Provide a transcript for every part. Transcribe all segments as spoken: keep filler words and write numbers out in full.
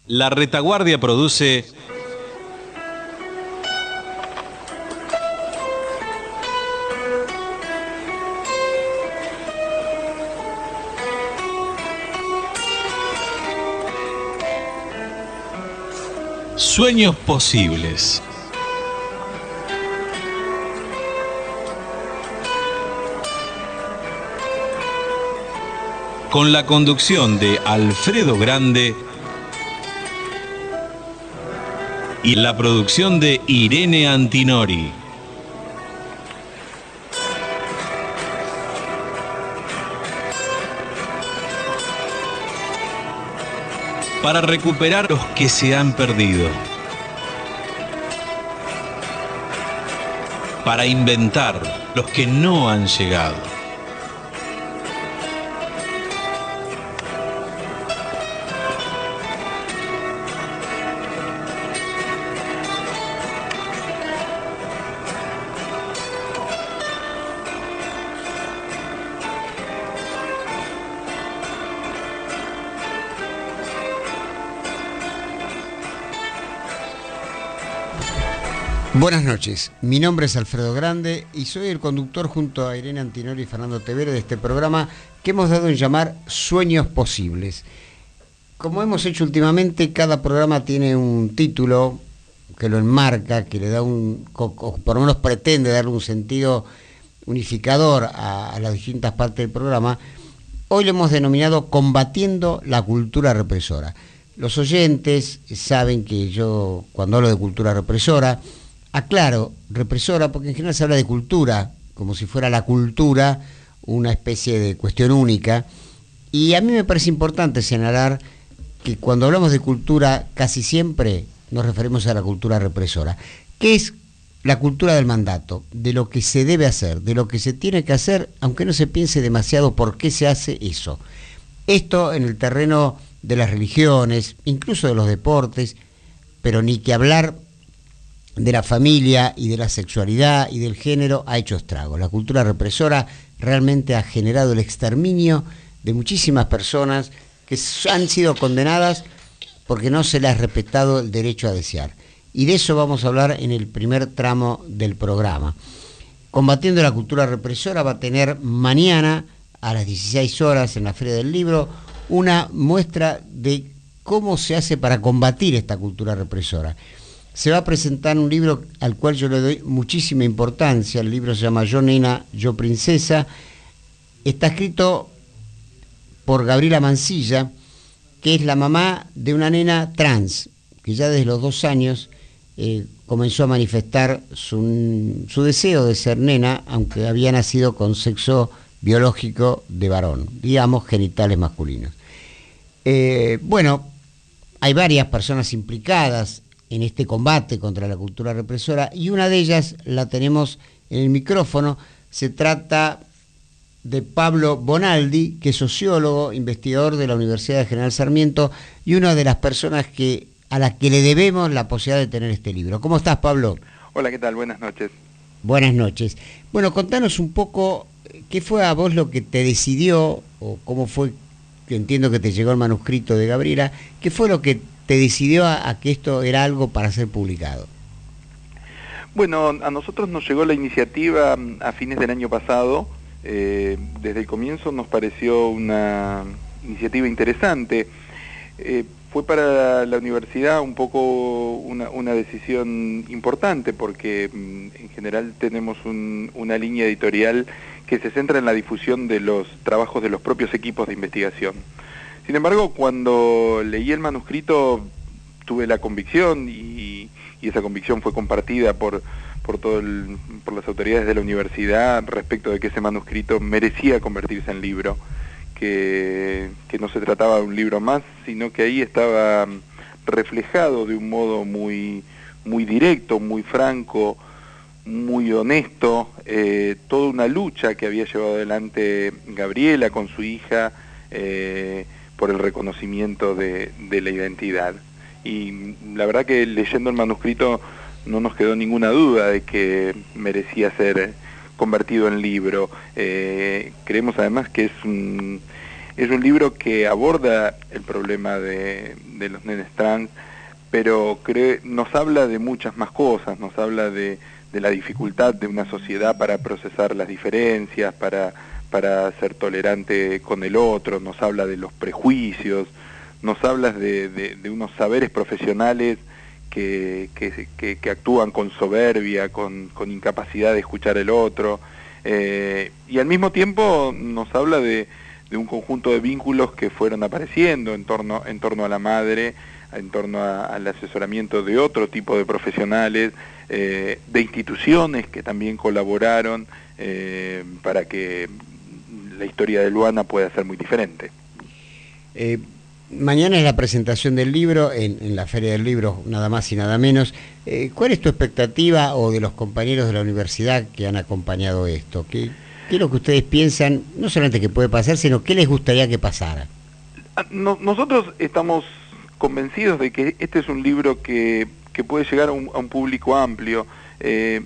La Retaguardia produce Sueños Posibles. Con la conducción de Alfredo Grande y la producción de Irene Antinori. Para recuperar los que se han perdido. Para inventar los que no han llegado. Buenas noches, mi nombre es Alfredo Grande y soy el conductor junto a Irene Antinori y Fernando Tevere de este programa que hemos dado en llamar Sueños Posibles. Como hemos hecho últimamente, cada programa tiene un título que lo enmarca, que le da un, o por lo menos pretende darle un sentido unificador a, a las distintas partes del programa. Hoy lo hemos denominado Combatiendo la Cultura Represora. Los oyentes saben que yo, cuando hablo de cultura represora, aclaro, represora, porque en general se habla de cultura, como si fuera la cultura una especie de cuestión única, y a mí me parece importante señalar que cuando hablamos de cultura casi siempre nos referimos a la cultura represora, que es la cultura del mandato, de lo que se debe hacer, de lo que se tiene que hacer, aunque no se piense demasiado por qué se hace eso. Esto en el terreno de las religiones, incluso de los deportes, pero ni que hablar de la familia y de la sexualidad y del género ha hecho estragos. La cultura represora realmente ha generado el exterminio de muchísimas personas que han sido condenadas porque no se les ha respetado el derecho a desear. Y de eso vamos a hablar en el primer tramo del programa. Combatiendo la cultura represora va a tener mañana a las dieciséis horas en la Feria del Libro una muestra de cómo se hace para combatir esta cultura represora. Se va a presentar un libro al cual yo le doy muchísima importancia. El libro se llama Yo Nena, Yo Princesa. Está escrito por Gabriela Mancilla, que es la mamá de una nena trans, que ya desde los dos años eh, comenzó a manifestar su, su deseo de ser nena, aunque había nacido con sexo biológico de varón, digamos genitales masculinos. Eh, bueno, hay varias personas implicadas en este combate contra la cultura represora y una de ellas la tenemos en el micrófono. Se trata de Pablo Bonaldi, que es sociólogo, investigador de la Universidad de General Sarmiento y una de las personas que a las que le debemos la posibilidad de tener este libro. ¿Cómo estás, Pablo? Hola, ¿qué tal? Buenas noches. Buenas noches. Bueno, contanos un poco qué fue a vos lo que te decidió, o cómo fue, que entiendo que te llegó el manuscrito de Gabriela, qué fue lo que te decidió a, a que esto era algo para ser publicado. Bueno, a nosotros nos llegó la iniciativa a fines del año pasado. Eh, desde el comienzo nos pareció una iniciativa interesante. Eh, fue para la universidad un poco una, una decisión importante porque en general tenemos un, una línea editorial que se centra en la difusión de los trabajos de los propios equipos de investigación. Sin embargo, cuando leí el manuscrito tuve la convicción y, y esa convicción fue compartida por, por, todo el, por las autoridades de la universidad respecto de que ese manuscrito merecía convertirse en libro, que, que no se trataba de un libro más, sino que ahí estaba reflejado de un modo muy, muy directo, muy franco, muy honesto, eh, toda una lucha que había llevado adelante Gabriela con su hija, eh, por el reconocimiento de, de la identidad. Y la verdad que leyendo el manuscrito no nos quedó ninguna duda de que merecía ser convertido en libro. Eh, creemos además que es un, Es un libro que aborda el problema de, de los nenes trans, pero cree, nos habla de muchas más cosas, nos habla de, de la dificultad de una sociedad para procesar las diferencias, para, para ser tolerante con el otro, nos habla de los prejuicios, nos habla de, de, de unos saberes profesionales que, que, que, que actúan con soberbia, con, con incapacidad de escuchar el otro, eh, y al mismo tiempo nos habla de, de un conjunto de vínculos que fueron apareciendo en torno, en torno a la madre, en torno a, al asesoramiento de otro tipo de profesionales, eh, de instituciones que también colaboraron eh, para que la historia de Luana pueda ser muy diferente. Eh, mañana es la presentación del libro en, en la Feria del Libro, nada más y nada menos. Eh, ¿Cuál es tu expectativa o de los compañeros de la universidad que han acompañado esto? ¿Qué, qué es lo que ustedes piensan, no solamente que puede pasar, sino qué les gustaría que pasara? No, nosotros estamos convencidos de que este es un libro que, que puede llegar a un, a un público amplio. Eh,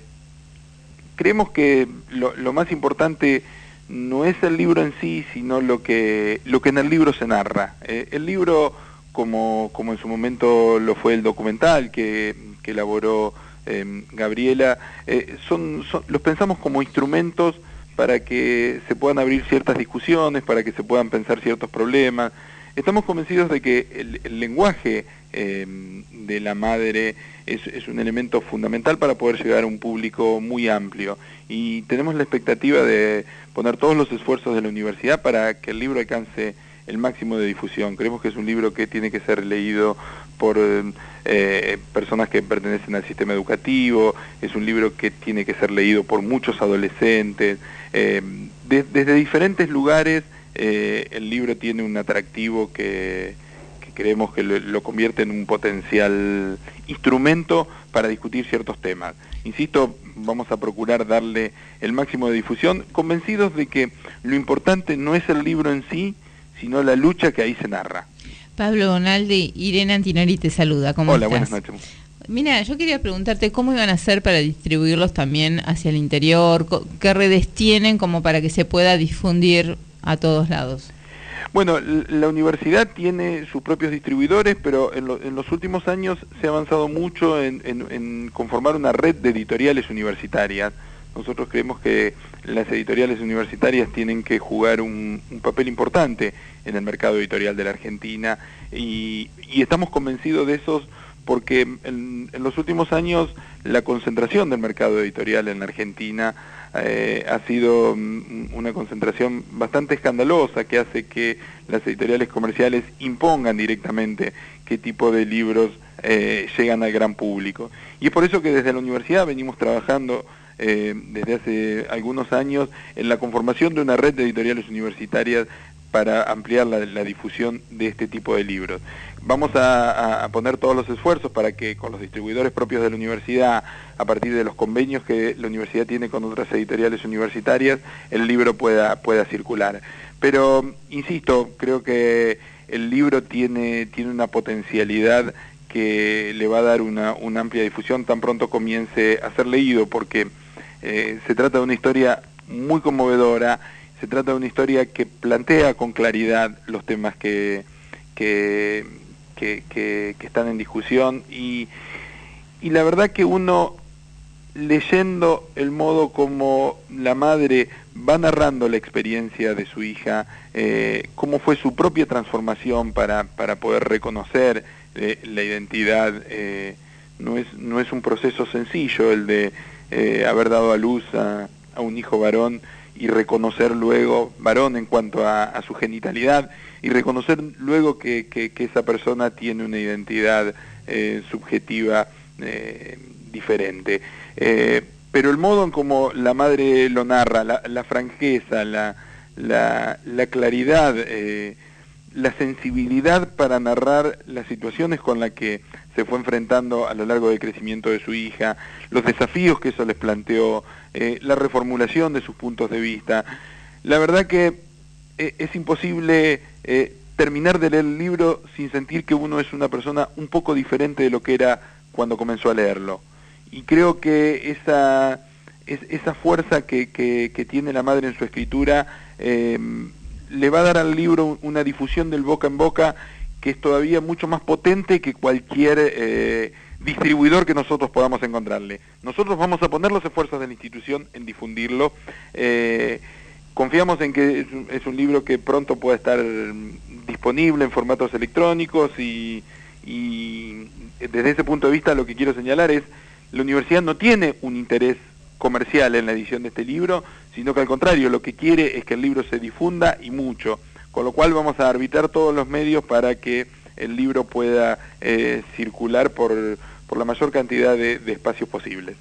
creemos que lo, lo más importante no es el libro en sí, sino lo que, lo que en el libro se narra. Eh, el libro, como, como en su momento lo fue el documental que, que elaboró eh, Gabriela, eh, son, son, los pensamos como instrumentos para que se puedan abrir ciertas discusiones, para que se puedan pensar ciertos problemas. Estamos convencidos de que el, el lenguaje eh, de la madre es, es un elemento fundamental para poder llegar a un público muy amplio, y tenemos la expectativa de poner todos los esfuerzos de la universidad para que el libro alcance el máximo de difusión. Creemos que es un libro que tiene que ser leído por eh, personas que pertenecen al sistema educativo, es un libro que tiene que ser leído por muchos adolescentes, eh, de, desde diferentes lugares. Eh, el libro tiene un atractivo que, que creemos que lo, lo convierte en un potencial instrumento para discutir ciertos temas. Insisto, vamos a procurar darle el máximo de difusión, convencidos de que lo importante no es el libro en sí, sino la lucha que ahí se narra. Pablo Bonaldi, Irene Antinori te saluda. ¿Cómo Hola, estás? buenas noches. Mira, yo quería preguntarte cómo iban a hacer para distribuirlos también hacia el interior, qué redes tienen como para que se pueda difundir a todos lados. Bueno, la universidad tiene sus propios distribuidores, pero en, lo, en los últimos años se ha avanzado mucho en, en, en conformar una red de editoriales universitarias. Nosotros creemos que las editoriales universitarias tienen que jugar un, un papel importante en el mercado editorial de la Argentina, y, y estamos convencidos de esos porque en, en los últimos años la concentración del mercado editorial en la Argentina eh, ha sido una concentración bastante escandalosa, que hace que las editoriales comerciales impongan directamente qué tipo de libros eh, llegan al gran público. Y es por eso que desde la universidad venimos trabajando eh, desde hace algunos años en la conformación de una red de editoriales universitarias para ampliar la, la difusión de este tipo de libros. Vamos a, a poner todos los esfuerzos para que con los distribuidores propios de la universidad, a partir de los convenios que la universidad tiene con otras editoriales universitarias, el libro pueda, pueda circular. Pero, insisto, creo que el libro tiene, tiene una potencialidad que le va a dar una, una amplia difusión tan pronto comience a ser leído, porque eh, se trata de una historia muy conmovedora. Se trata de una historia que plantea con claridad los temas que, que, que, que, que están en discusión, y, y la verdad que uno, leyendo el modo como la madre va narrando la experiencia de su hija, eh, cómo fue su propia transformación para, para poder reconocer eh, la identidad, eh, no es, no es un proceso sencillo el de eh, haber dado a luz a, a un hijo varón, y reconocer luego, varón en cuanto a, a su genitalidad, y reconocer luego que, que, que esa persona tiene una identidad eh, subjetiva eh, diferente. Eh, pero el modo en cómo la madre lo narra, la, la franqueza, la, la, la claridad, eh, la sensibilidad para narrar las situaciones con las que se fue enfrentando a lo largo del crecimiento de su hija, los desafíos que eso les planteó, eh, la reformulación de sus puntos de vista. La verdad que eh, es imposible eh, terminar de leer el libro sin sentir que uno es una persona un poco diferente de lo que era cuando comenzó a leerlo. Y creo que esa, es, esa fuerza que, que, que tiene la madre en su escritura eh, le va a dar al libro una difusión del boca en boca que es todavía mucho más potente que cualquier eh, distribuidor que nosotros podamos encontrarle. Nosotros vamos a poner los esfuerzos de la institución en difundirlo. Eh, confiamos en que es un, es un libro que pronto pueda estar disponible en formatos electrónicos y, y desde ese punto de vista lo que quiero señalar es la universidad no tiene un interés comercial en la edición de este libro, sino que al contrario, lo que quiere es que el libro se difunda y mucho. Con lo cual vamos a arbitrar todos los medios para que el libro pueda eh, circular por, por la mayor cantidad de, de espacios posibles.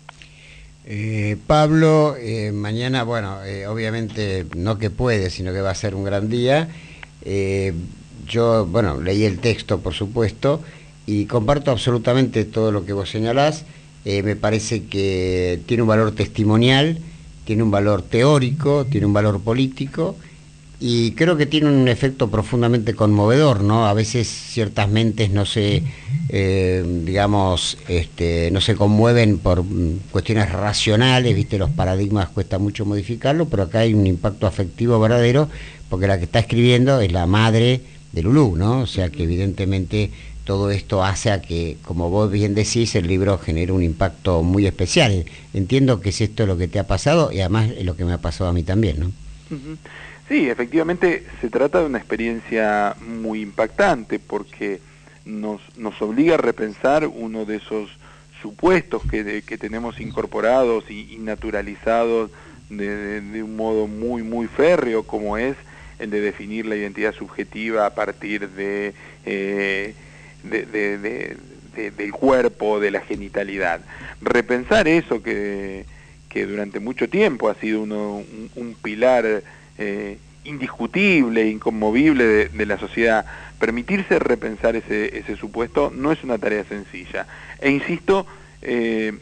Eh, Pablo, eh, mañana, bueno, eh, obviamente no que puede, sino que va a ser un gran día. Eh, yo, bueno, leí el texto, por supuesto, y comparto absolutamente todo lo que vos señalás. Eh, me parece que tiene un valor testimonial, tiene un valor teórico, tiene un valor político, y creo que tiene un efecto profundamente conmovedor, ¿no? A veces ciertas mentes no se, eh, digamos, este, no se conmueven por cuestiones racionales, ¿viste? Los paradigmas cuesta mucho modificarlo, pero acá hay un impacto afectivo verdadero, porque la que está escribiendo es la madre de Lulú, ¿no? O sea que evidentemente todo esto hace a que, como vos bien decís, el libro genere un impacto muy especial. Entiendo que es esto lo que te ha pasado y además es lo que me ha pasado a mí también, ¿no? Uh-huh. Sí, efectivamente se trata de una experiencia muy impactante porque nos, nos obliga a repensar uno de esos supuestos que, de, que tenemos incorporados y, y naturalizados de, de, de un modo muy, muy férreo, como es el de definir la identidad subjetiva a partir de, eh, de, de, de, de, del cuerpo, de la genitalidad. Repensar eso que, que durante mucho tiempo ha sido uno, un, un pilar Eh, indiscutible, inconmovible de, de la sociedad, permitirse repensar ese, ese supuesto no es una tarea sencilla. E insisto, eh,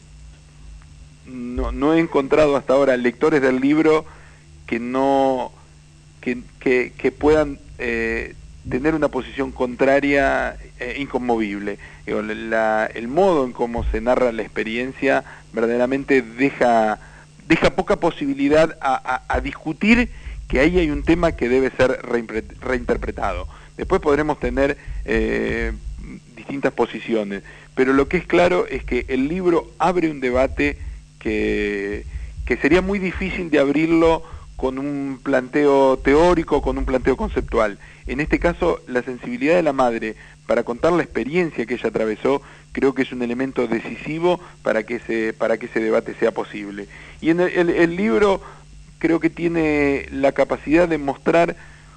no, no he encontrado hasta ahora lectores del libro que no que, que, que puedan eh, tener una posición contraria e eh, inconmovible. Digo, la, el modo en cómo se narra la experiencia verdaderamente deja, deja poca posibilidad a, a, a discutir que ahí hay un tema que debe ser reinterpretado. Después podremos tener eh, distintas posiciones, pero lo que es claro es que el libro abre un debate que, que sería muy difícil de abrirlo con un planteo teórico, con un planteo conceptual. En este caso, la sensibilidad de la madre para contar la experiencia que ella atravesó, creo que es un elemento decisivo para que ese, para que ese debate sea posible. Y en el, el, el libro creo que tiene la capacidad de mostrar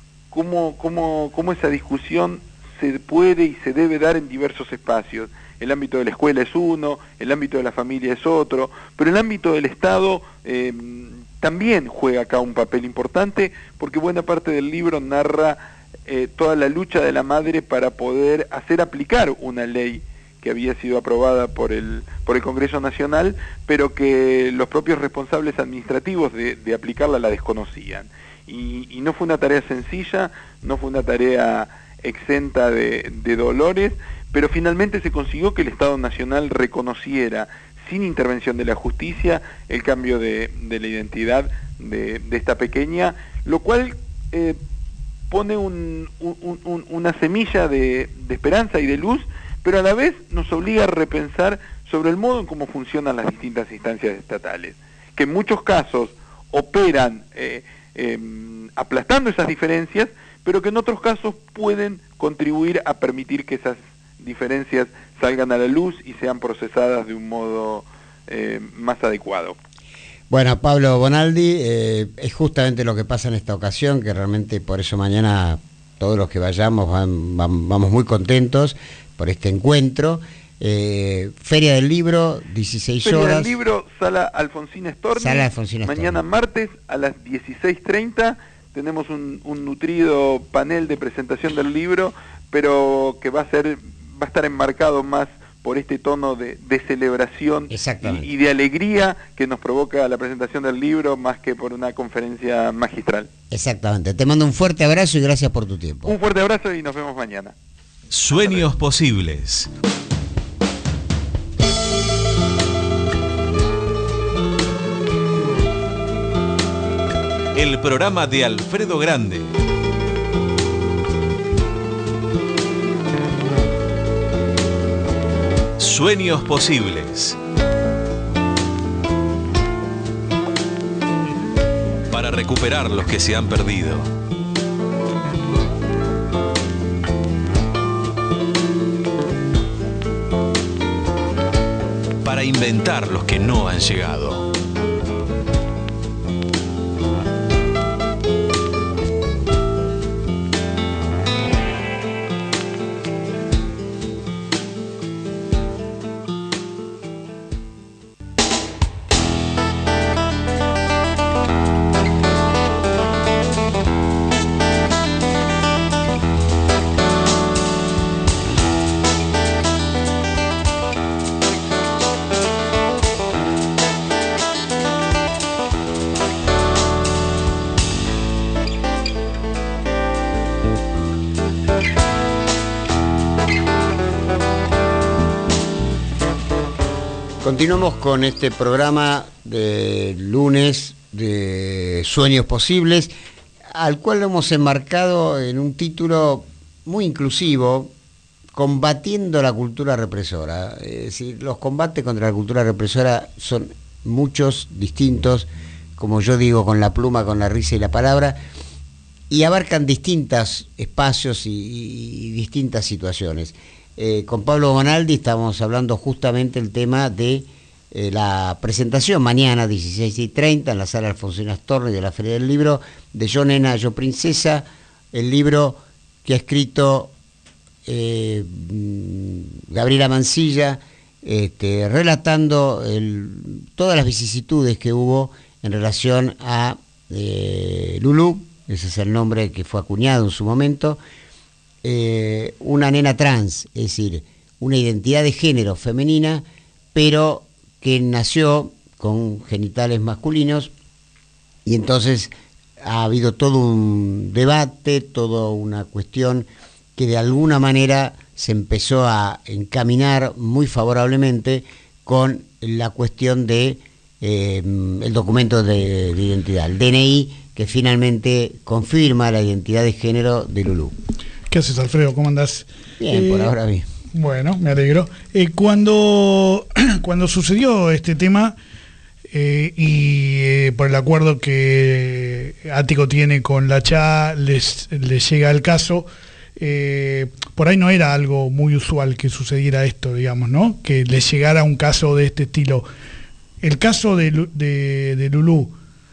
cómo, cómo, cómo esa discusión se puede y se debe dar en diversos espacios. El ámbito de la escuela es uno, el ámbito de la familia es otro, pero el ámbito del Estado eh, también juega acá un papel importante, porque buena parte del libro narra eh, toda la lucha de la madre para poder hacer aplicar una ley que había sido aprobada por el por el Congreso Nacional, pero que los propios responsables administrativos de, de aplicarla la desconocían. Y, y no fue una tarea sencilla, no fue una tarea exenta de, de dolores, pero finalmente se consiguió que el Estado Nacional reconociera, sin intervención de la justicia, el cambio de, de la identidad de, de esta pequeña, lo cual eh, pone un, un, un, una semilla de, de esperanza y de luz, pero a la vez nos obliga a repensar sobre el modo en cómo funcionan las distintas instancias estatales, que en muchos casos operan eh, eh, aplastando esas diferencias, pero que en otros casos pueden contribuir a permitir que esas diferencias salgan a la luz y sean procesadas de un modo eh, más adecuado. Bueno, Pablo Bonaldi, eh, es justamente lo que pasa en esta ocasión, que realmente por eso mañana todos los que vayamos van, van, vamos muy contentos por este encuentro. Eh, Feria del Libro, dieciséis horas. Feria del Libro, Sala Alfonsín Storni. Sala Alfonsín Storni. Mañana martes a las dieciséis treinta tenemos un, un nutrido panel de presentación del libro, pero que va a ser va a estar enmarcado más por este tono de, de celebración y, y de alegría que nos provoca la presentación del libro, más que por una conferencia magistral. Exactamente. Te mando un fuerte abrazo y gracias por tu tiempo. Un fuerte abrazo y nos vemos mañana. Sueños posibles. El programa de Alfredo Grande. Sueños posibles. Para recuperar los que se han perdido. Para inventar los que no han llegado. Continuamos con este programa de lunes de Sueños Posibles, al cual lo hemos enmarcado en un título muy inclusivo, Combatiendo la cultura represora. Es decir, los combates contra la cultura represora son muchos, distintos, como yo digo, con la pluma, con la risa y la palabra, y abarcan distintos espacios y, y, y distintas situaciones. Eh, con Pablo Bonaldi estamos hablando justamente el tema de eh, la presentación mañana dieciséis y treinta en la sala Alfonsín Astorga de la Feria del Libro de Yo Nena, Yo Princesa, el libro que ha escrito eh, Gabriela Mancilla, este, relatando el, todas las vicisitudes que hubo en relación a eh, Lulú, ese es el nombre que fue acuñado en su momento. Eh, una nena trans, es decir, una identidad de género femenina, pero que nació con genitales masculinos, y entonces ha habido todo un debate, toda una cuestión que de alguna manera se empezó a encaminar muy favorablemente con la cuestión de eh, el documento de, de identidad, el D N I, que finalmente confirma la identidad de género de Lulú. ¿Qué haces, Alfredo? ¿Cómo andás? Bien, eh, por ahora bien. Bueno, me alegro. Eh, cuando, cuando sucedió este tema eh, y eh, por el acuerdo que Ático tiene con la C H A, les, les llega el caso, eh, por ahí no era algo muy usual que sucediera esto, digamos, ¿no? Que les llegara un caso de este estilo. El caso de, de, de Lulú,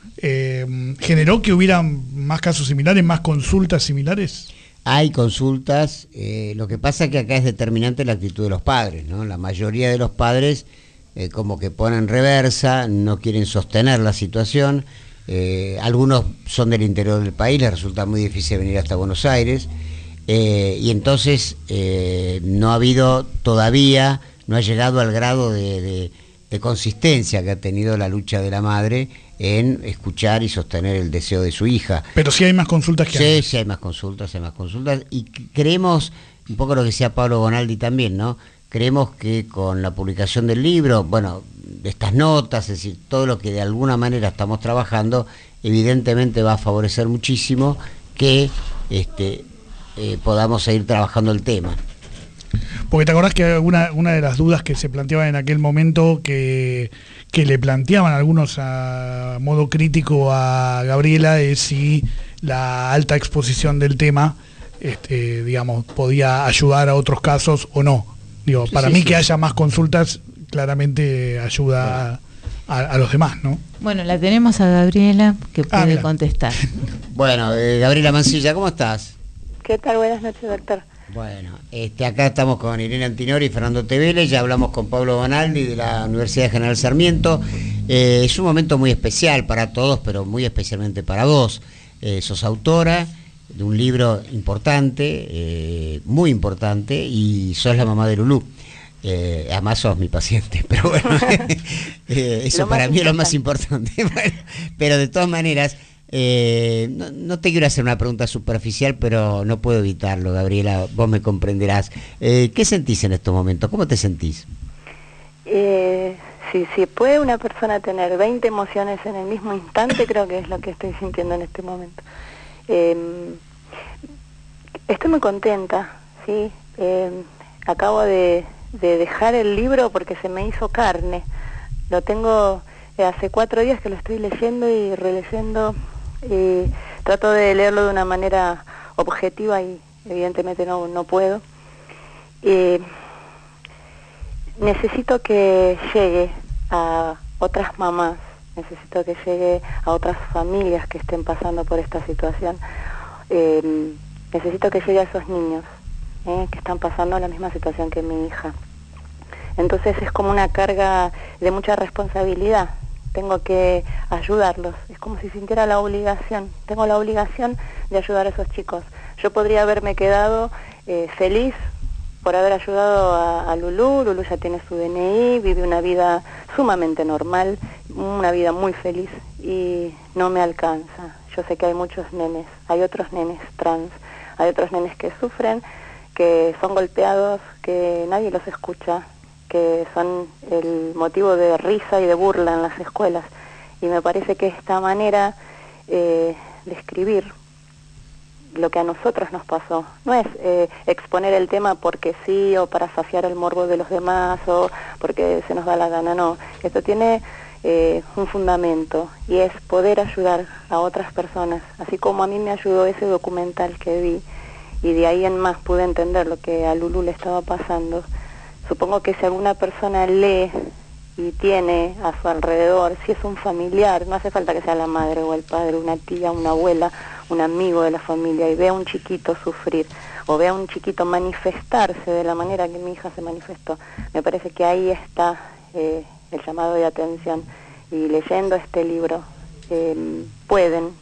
eh, ¿generó que hubiera más casos similares, más consultas similares? Hay consultas, eh, lo que pasa es que acá es determinante la actitud de los padres, ¿no? La mayoría de los padres eh, como que ponen reversa, no quieren sostener la situación, eh, algunos son del interior del país, les resulta muy difícil venir hasta Buenos Aires, eh, y entonces eh, no ha habido todavía, no ha llegado al grado de, de, de consistencia que ha tenido la lucha de la madre en escuchar y sostener el deseo de su hija. Pero sí hay más consultas que sí, antes. Sí, hay más consultas, hay más consultas, y creemos, un poco lo que decía Pablo Bonaldi también, ¿no? Creemos que con la publicación del libro, bueno, de estas notas, es decir, todo lo que de alguna manera estamos trabajando, evidentemente va a favorecer muchísimo que este, eh, podamos seguir trabajando el tema. Porque te acordás que una, una de las dudas que se planteaban en aquel momento, que, que le planteaban algunos a modo crítico a Gabriela, es si la alta exposición del tema, este, digamos, podía ayudar a otros casos o no. Digo, para sí, mí sí. Que haya más consultas claramente ayuda a, a, a los demás, ¿no? Bueno, la tenemos a Gabriela que puede ah, contestar. Bueno, eh, Gabriela Mancilla, ¿cómo estás? ¿Qué tal? Buenas noches, doctor. Bueno, este, acá estamos con Irene Antinori y Fernando Tevele, ya hablamos con Pablo Bonaldi de la Universidad General Sarmiento. Eh, es un momento muy especial para todos, pero muy especialmente para vos. Eh, sos autora de un libro importante, eh, muy importante, y sos la mamá de Lulú. Eh, además sos mi paciente, pero bueno, eh, eso para mí es lo más importante. Bueno, pero de todas maneras... Eh, no, no te quiero hacer una pregunta superficial, pero no puedo evitarlo, Gabriela, vos me comprenderás. Eh, ¿Qué sentís en estos momentos? ¿Cómo te sentís? Eh, si, si puede una persona tener veinte emociones en el mismo instante, creo que es lo que estoy sintiendo en este momento. Eh, estoy muy contenta, ¿sí? Eh, acabo de, de dejar el libro porque se me hizo carne. Lo tengo eh, hace cuatro días que lo estoy leyendo y releyendo, y trato de leerlo de una manera objetiva y evidentemente no, no puedo. Eh, necesito que llegue a otras mamás, necesito que llegue a otras familias que estén pasando por esta situación. Eh, necesito que llegue a esos niños eh, que están pasando la misma situación que mi hija. Entonces es como una carga de mucha responsabilidad. Tengo que ayudarlos, es como si sintiera la obligación, tengo la obligación de ayudar a esos chicos. Yo podría haberme quedado eh, feliz por haber ayudado a, a Lulú. Lulú ya tiene su D N I, vive una vida sumamente normal, una vida muy feliz, y no me alcanza. Yo sé que hay muchos nenes, hay otros nenes trans, hay otros nenes que sufren, que son golpeados, que nadie los escucha, que son el motivo de risa y de burla en las escuelas. Y me parece que esta manera eh, de escribir lo que a nosotros nos pasó no es eh, exponer el tema porque sí, o para saciar el morbo de los demás, o porque se nos da la gana, no. Esto tiene eh, un fundamento, y es poder ayudar a otras personas, así como a mí me ayudó ese documental que vi, y de ahí en más pude entender lo que a Lulú le estaba pasando. Supongo que si alguna persona lee y tiene a su alrededor, si es un familiar, no hace falta que sea la madre o el padre, una tía, una abuela, un amigo de la familia, y ve a un chiquito sufrir, o ve a un chiquito manifestarse de la manera que mi hija se manifestó, me parece que ahí está eh, el llamado de atención. Y leyendo este libro eh, pueden,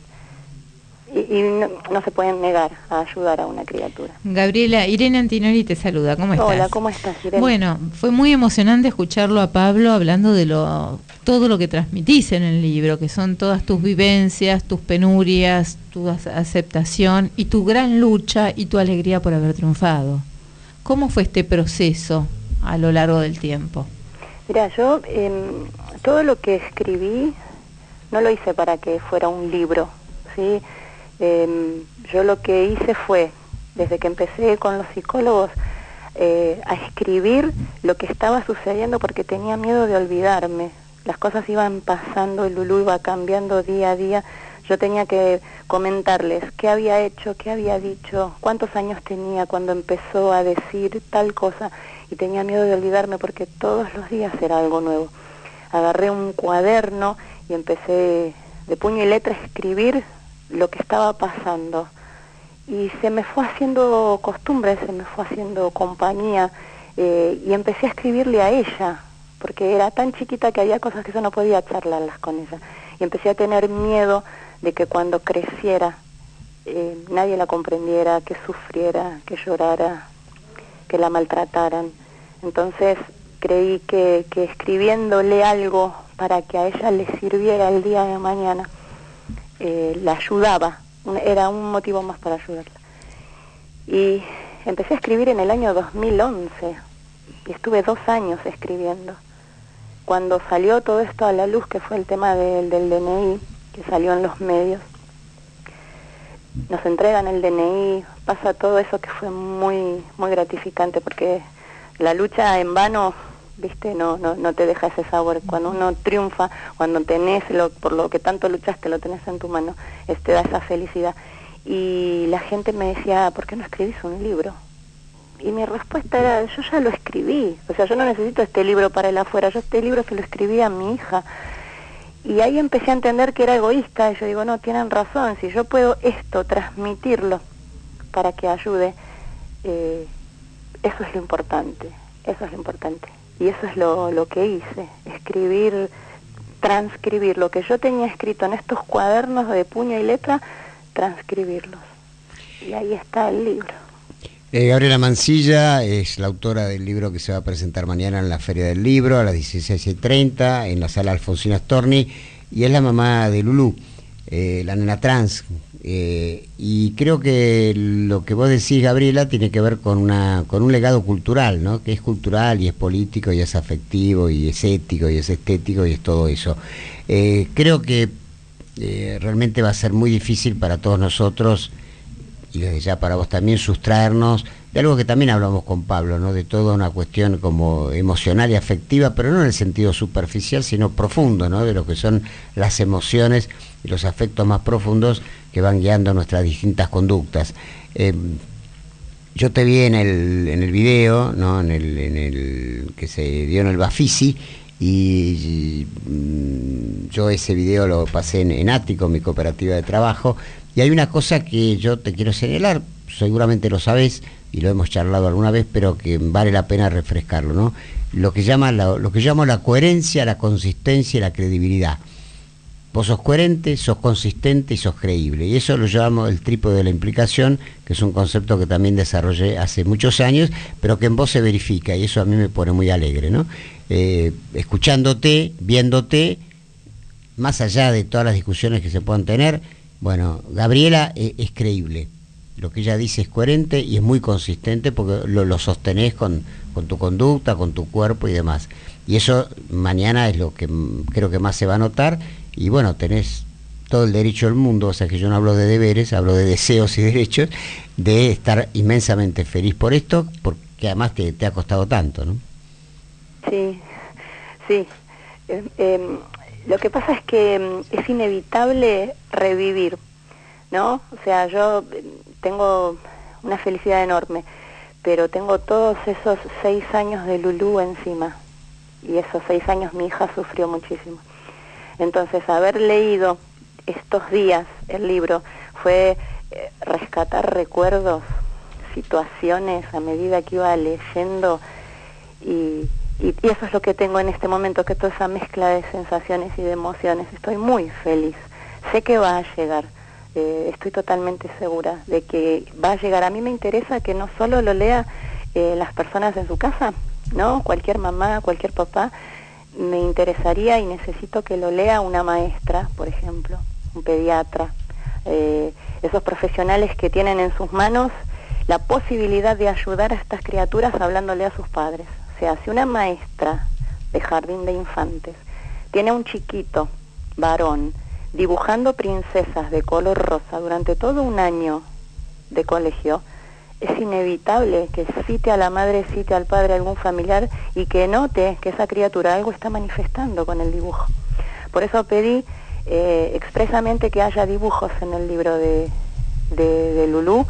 y, y no, no se pueden negar a ayudar a una criatura. Gabriela, Irene Antinori te saluda, ¿cómo estás? Hola, ¿cómo estás, Irene? Bueno, fue muy emocionante escucharlo a Pablo hablando de lo todo lo que transmitís en el libro, que son todas tus vivencias, tus penurias, tu aceptación y tu gran lucha y tu alegría por haber triunfado. ¿Cómo fue este proceso a lo largo del tiempo? Mira, yo eh, todo lo que escribí no lo hice para que fuera un libro, ¿sí? Eh, yo lo que hice fue, desde que empecé con los psicólogos, eh, a escribir lo que estaba sucediendo, porque tenía miedo de olvidarme. Las cosas iban pasando, el Lulú iba cambiando día a día. Yo tenía que comentarles qué había hecho, qué había dicho, cuántos años tenía cuando empezó a decir tal cosa, y tenía miedo de olvidarme porque todos los días era algo nuevo. Agarré un cuaderno y empecé de puño y letra a escribir lo que estaba pasando, y se me fue haciendo costumbre, se me fue haciendo compañía, eh, y empecé a escribirle a ella, porque era tan chiquita que había cosas que yo no podía charlarlas con ella, y empecé a tener miedo de que cuando creciera eh, nadie la comprendiera, que sufriera, que llorara, que la maltrataran. Entonces creí que, que escribiéndole algo para que a ella le sirviera el día de mañana, Eh, la ayudaba, era un motivo más para ayudarla. Y empecé a escribir en el año dos mil once, y estuve dos años escribiendo. Cuando salió todo esto a la luz, que fue el tema de, del D N I, que salió en los medios, nos entregan el D N I, pasa todo eso que fue muy, muy gratificante, porque la lucha en vano, viste, no, no, no te deja ese sabor. Cuando uno triunfa, cuando tenés lo, por lo que tanto luchaste, lo tenés en tu mano, es, te da esa felicidad. Y la gente me decía, ¿por qué no escribís un libro? Y mi respuesta era, yo ya lo escribí, o sea, yo no necesito este libro para el afuera, yo este libro se lo escribí a mi hija. Y ahí empecé a entender que era egoísta, y yo digo, no, tienen razón, si yo puedo esto, transmitirlo para que ayude, eh, eso es lo importante, eso es lo importante. Y eso es lo, lo que hice, escribir, transcribir lo que yo tenía escrito en estos cuadernos de puño y letra, transcribirlos. Y ahí está el libro. Eh, Gabriela Mancilla es la autora del libro que se va a presentar mañana en la Feria del Libro a las dieciséis y treinta en la sala Alfonsina Storni, y es la mamá de Lulú, eh, la nena trans. Eh, y creo que lo que vos decís, Gabriela, tiene que ver con una con un legado cultural, ¿no? Que es cultural y es político y es afectivo y es ético y es estético y es todo eso. Eh, creo que eh, realmente va a ser muy difícil para todos nosotros, y desde ya para vos también, sustraernos de algo que también hablamos con Pablo, ¿no? De toda una cuestión como emocional y afectiva, pero no en el sentido superficial, sino profundo, ¿no? De lo que son las emociones y los afectos más profundos que van guiando nuestras distintas conductas. Eh, yo te vi en el, en el video, ¿no? En el, en el que se dio en el Bafisi, y, y yo ese video lo pasé en, en Ático, mi cooperativa de trabajo, y hay una cosa que yo te quiero señalar, seguramente lo sabes y lo hemos charlado alguna vez, pero que vale la pena refrescarlo, ¿no? Lo que llama la, lo que llamo la coherencia, la consistencia y la credibilidad. Vos sos coherente, sos consistente y sos creíble, y eso lo llamo el trípode de la implicación, que es un concepto que también desarrollé hace muchos años, pero que en vos se verifica, y eso a mí me pone muy alegre, ¿no? Eh, escuchándote, viéndote, más allá de todas las discusiones que se puedan tener, bueno, Gabriela es, es creíble, lo que ella dice es coherente y es muy consistente porque lo, lo sostenés con, con tu conducta, con tu cuerpo y demás. Y eso mañana es lo que creo que más se va a notar, y bueno, tenés todo el derecho del mundo, o sea que yo no hablo de deberes, hablo de deseos y derechos, de estar inmensamente feliz por esto, porque además te, te ha costado tanto, ¿no? Sí, sí. Eh, eh, lo que pasa es que eh, es inevitable revivir, ¿no? O sea, yo tengo una felicidad enorme, pero tengo todos esos seis años de Lulú encima, y esos seis años mi hija sufrió muchísimo. Entonces, haber leído estos días el libro fue eh, rescatar recuerdos, situaciones a medida que iba leyendo, y, y, y eso es lo que tengo en este momento, que toda esa mezcla de sensaciones y de emociones. Estoy muy feliz, sé que va a llegar, eh, estoy totalmente segura de que va a llegar. A mí me interesa que no solo lo lea eh, las personas en su casa, ¿no? Cualquier mamá, cualquier papá. Me interesaría y necesito que lo lea una maestra, por ejemplo, un pediatra, eh, esos profesionales que tienen en sus manos la posibilidad de ayudar a estas criaturas hablándole a sus padres. O sea, si una maestra de jardín de infantes tiene a un chiquito varón dibujando princesas de color rosa durante todo un año de colegio, es inevitable que cite a la madre, cite al padre, a algún familiar, y que note que esa criatura algo está manifestando con el dibujo. Por eso pedí eh, expresamente que haya dibujos en el libro de, de, de Lulú,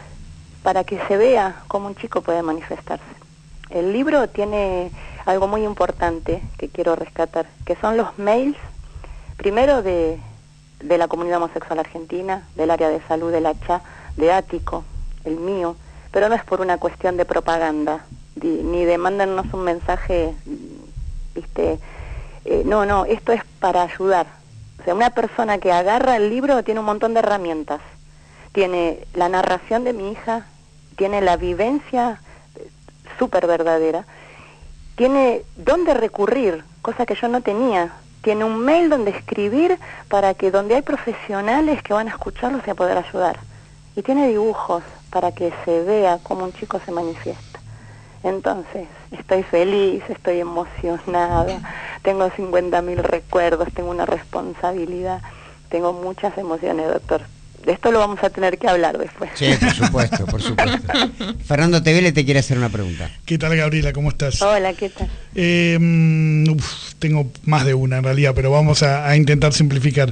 para que se vea cómo un chico puede manifestarse. El libro tiene algo muy importante que quiero rescatar, que son los mails, primero de, de la comunidad homosexual argentina, del área de salud de la C H A, de Ático, el mío, pero no es por una cuestión de propaganda, ni de mándanos un mensaje, viste, eh, no, no, esto es para ayudar. O sea, una persona que agarra el libro tiene un montón de herramientas, tiene la narración de mi hija, tiene la vivencia súper verdadera, tiene dónde recurrir, cosa que yo no tenía, tiene un mail donde escribir para que donde hay profesionales que van a escucharlo se va a poder ayudar, y tiene dibujos para que se vea cómo un chico se manifiesta. Entonces, estoy feliz, estoy emocionada, tengo cincuenta mil recuerdos, tengo una responsabilidad, tengo muchas emociones, doctor. De esto lo vamos a tener que hablar después. Sí, por supuesto, por supuesto. Fernando Tevele te quiere hacer una pregunta. ¿Qué tal, Gabriela? ¿Cómo estás? Hola, ¿qué tal? Eh, uf, tengo más de una en realidad, pero vamos a, a intentar simplificar.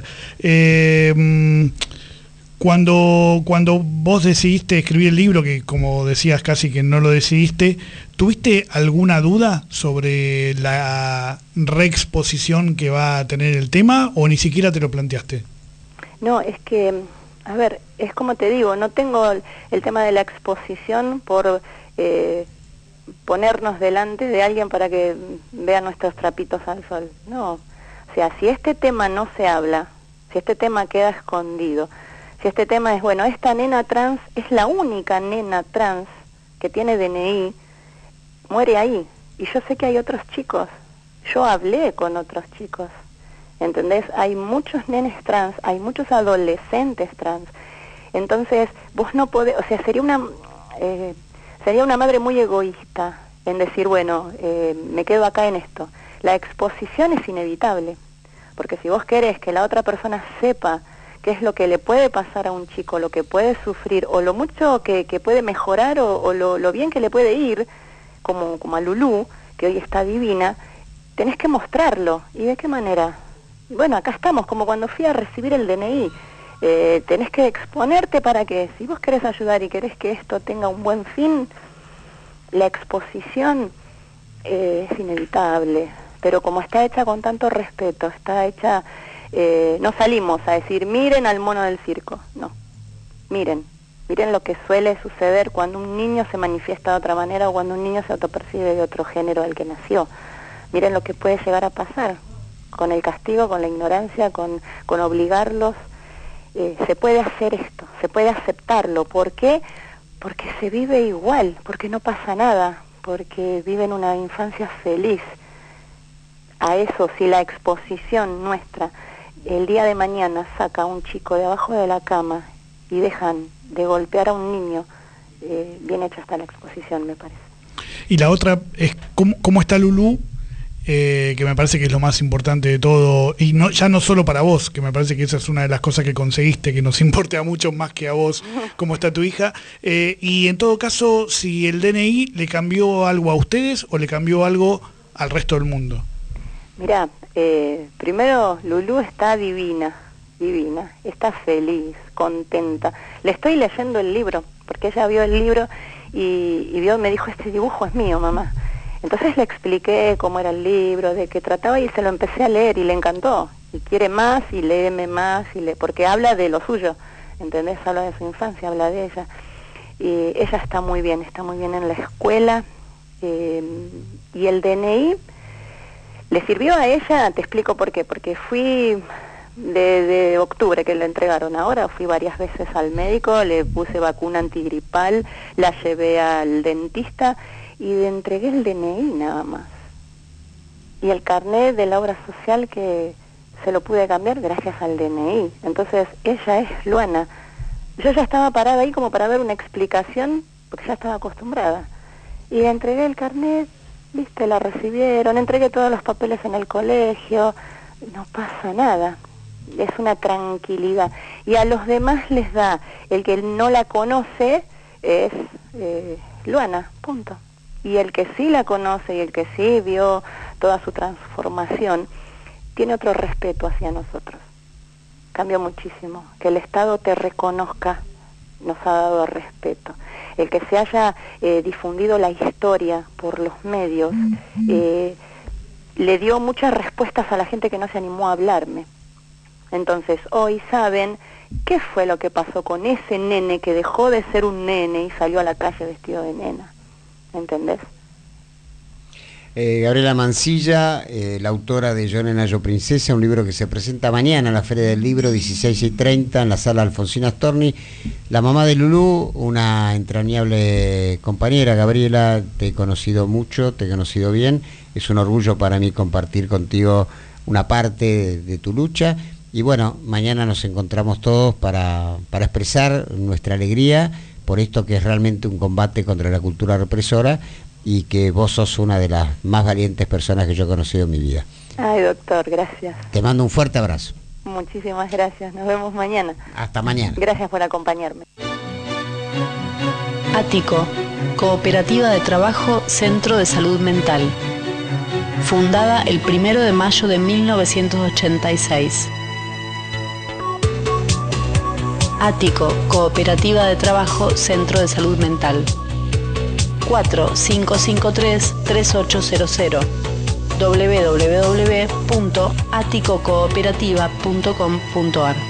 Eh, Cuando, cuando vos decidiste escribir el libro, que como decías casi que no lo decidiste, ¿tuviste alguna duda sobre la reexposición que va a tener el tema o ni siquiera te lo planteaste? No, es que, a ver, es como te digo, no tengo el, el tema de la exposición por eh, ponernos delante de alguien para que vea nuestros trapitos al sol. No, o sea, si este tema no se habla, si este tema queda escondido, si este tema es, bueno, esta nena trans es la única nena trans que tiene D N I, muere ahí. Y yo sé que hay otros chicos, yo hablé con otros chicos, ¿entendés? Hay muchos nenes trans, hay muchos adolescentes trans. Entonces, vos no podés, o sea, sería una, eh, sería una madre muy egoísta en decir, bueno, eh, me quedo acá en esto. La exposición es inevitable, porque si vos querés que la otra persona sepa qué es lo que le puede pasar a un chico, lo que puede sufrir, o lo mucho que, que puede mejorar, o, o lo, lo bien que le puede ir, como, como a Lulú, que hoy está divina, tenés que mostrarlo. ¿Y de qué manera? Bueno, acá estamos, como cuando fui a recibir el D N I. Eh, tenés que exponerte para que, si vos querés ayudar y querés que esto tenga un buen fin, la exposición eh, es inevitable. Pero como está hecha con tanto respeto, está hecha... Eh, no salimos a decir, miren al mono del circo. No, miren. Miren lo que suele suceder cuando un niño se manifiesta de otra manera o cuando un niño se autopercibe de otro género al que nació. Miren lo que puede llegar a pasar con el castigo, con la ignorancia, con, con obligarlos. Eh, se puede hacer esto, se puede aceptarlo. ¿Por qué? Porque se vive igual, porque no pasa nada, porque viven una infancia feliz. A eso, si la exposición nuestra el día de mañana saca a un chico de abajo de la cama y dejan de golpear a un niño, eh, bien hecha está la exposición, me parece. Y la otra es cómo, cómo está Lulú, eh, que me parece que es lo más importante de todo, y no ya no solo para vos, que me parece que esa es una de las cosas que conseguiste, que nos importe a muchos más que a vos, cómo está tu hija, eh, y en todo caso, si el D N I le cambió algo a ustedes o le cambió algo al resto del mundo. Mirá, eh, primero Lulú está divina, divina, está feliz, contenta. Le estoy leyendo el libro, porque ella vio el libro y, y vio, me dijo, este dibujo es mío, mamá. Entonces le expliqué cómo era el libro, de qué trataba, y se lo empecé a leer y le encantó. Y quiere más y léeme más, y le, porque habla de lo suyo, ¿entendés? Habla de su infancia, habla de ella. Y ella está muy bien, está muy bien en la escuela. Eh, y el D N I... ¿le sirvió a ella? Te explico por qué. Porque fui de, de octubre que le entregaron ahora, fui varias veces al médico, le puse vacuna antigripal, la llevé al dentista y le entregué el D N I nada más. Y el carnet de la obra social que se lo pude cambiar gracias al D N I. Entonces, ella es Luana. Yo ya estaba parada ahí como para ver una explicación, porque ya estaba acostumbrada. Y le entregué el carnet. Viste, la recibieron, entregué todos los papeles en el colegio, no pasa nada, es una tranquilidad. Y a los demás les da, el que no la conoce es eh, Luana, punto. Y el que sí la conoce y el que sí vio toda su transformación, tiene otro respeto hacia nosotros. Cambió muchísimo, que el Estado te reconozca, nos ha dado respeto. El que se haya eh, difundido la historia por los medios eh, le dio muchas respuestas a la gente que no se animó a hablarme. Entonces hoy saben qué fue lo que pasó con ese nene que dejó de ser un nene y salió a la calle vestido de nena. ¿Entendés? Eh, Gabriela Mancilla, eh, la autora de Yo, Nena, Yo, Princesa, un libro que se presenta mañana en la Feria del Libro, dieciséis y treinta, en la sala Alfonsina Storni. La mamá de Lulú, una entrañable compañera. Gabriela, te he conocido mucho, te he conocido bien. Es un orgullo para mí compartir contigo una parte de, de tu lucha. Y bueno, mañana nos encontramos todos para, para expresar nuestra alegría por esto que es realmente un combate contra la cultura represora, y que vos sos una de las más valientes personas que yo he conocido en mi vida. Ay, doctor, gracias. Te mando un fuerte abrazo. Muchísimas gracias, nos vemos mañana. Hasta mañana. Gracias por acompañarme. Ático, Cooperativa de Trabajo Centro de Salud Mental. Fundada el primero de mayo de mil novecientos ochenta y seis. Ático, Cooperativa de Trabajo Centro de Salud Mental. cuatro cinco cinco tres tres ocho cero cero, doble u doble u doble u punto ático cooperativa punto com punto a r.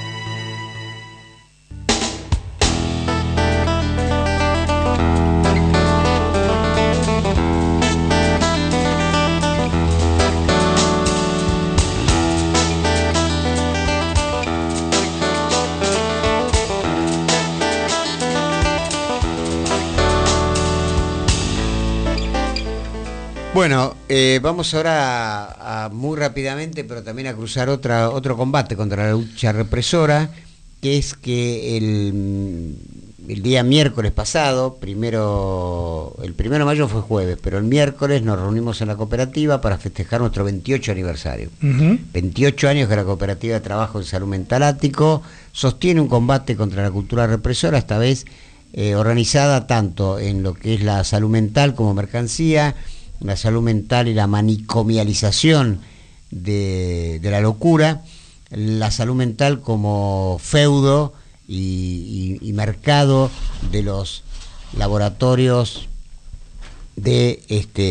Bueno, eh, vamos ahora a, a muy rápidamente, pero también a cruzar otra, otro combate contra la lucha represora, que es que el, el día miércoles pasado, primero, el primero de mayo fue jueves, pero el miércoles nos reunimos en la cooperativa para festejar nuestro veintiocho aniversario. Uh-huh. veintiocho años que la Cooperativa de Trabajo en Salud Mental Ático sostiene un combate contra la cultura represora, esta vez eh, organizada tanto en lo que es la salud mental como mercancía, la salud mental y la manicomialización de, de la locura, la salud mental como feudo y, y, y mercado de los laboratorios de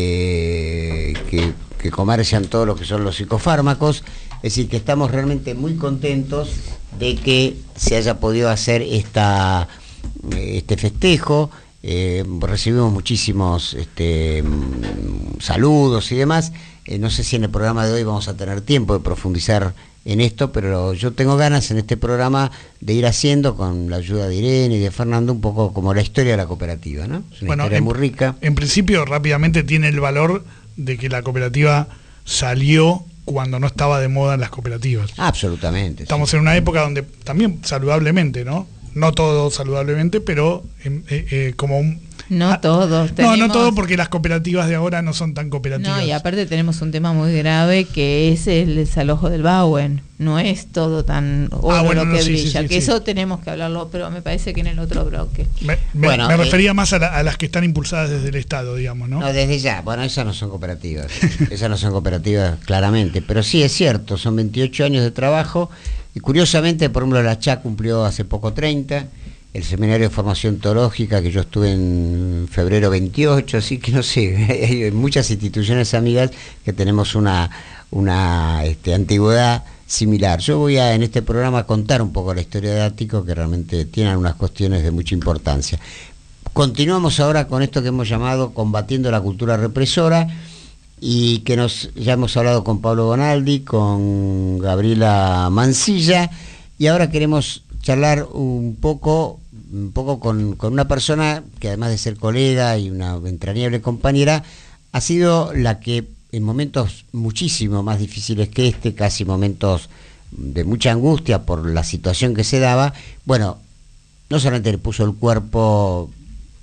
este que, que comercian todo lo que son los psicofármacos. Es decir, que estamos realmente muy contentos de que se haya podido hacer esta, este festejo. Eh, recibimos muchísimos este, saludos y demás. Eh, no sé si en el programa de hoy vamos a tener tiempo de profundizar en esto, pero yo tengo ganas en este programa de ir haciendo, con la ayuda de Irene y de Fernando, un poco como la historia de la cooperativa, ¿no? Es una bueno, historia en, muy rica. En principio, rápidamente tiene el valor de que la cooperativa salió cuando no estaba de moda en las cooperativas. Absolutamente. Estamos sí. en una época donde también saludablemente, ¿no? No todo saludablemente, pero eh, eh, como un... No ah, todos. Tenemos... No, no todo, porque las cooperativas de ahora no son tan cooperativas. No, y aparte tenemos un tema muy grave que es el desalojo del Bauen. No es todo tan oro ah, bueno, lo no, que sí, brilla, sí, sí, que sí. eso tenemos que hablarlo, pero me parece que en el otro bloque. Me, me, bueno, me eh, refería más a, la, a las que están impulsadas desde el Estado, digamos, ¿no? No, desde ya. Bueno, esas no son cooperativas. Esas no son cooperativas, claramente. Pero sí es cierto, son veintiocho años de trabajo. Y curiosamente, por ejemplo, la C H A cumplió hace poco treinta. El seminario de formación teológica, que yo estuve en febrero veintiocho, así que no sé, hay muchas instituciones amigas que tenemos una, una este, antigüedad similar. Yo voy a en este programa a contar un poco la historia de Ático, que realmente tiene unas cuestiones de mucha importancia. Continuamos ahora con esto que hemos llamado Combatiendo la Cultura Represora, y que nos ya hemos hablado con Pablo Bonaldi, con Gabriela Mancilla, y ahora queremos charlar un poco, un poco con, con una persona que, además de ser colega y una entrañable compañera, ha sido la que en momentos muchísimo más difíciles que este, casi momentos de mucha angustia por la situación que se daba, bueno, no solamente le puso el cuerpo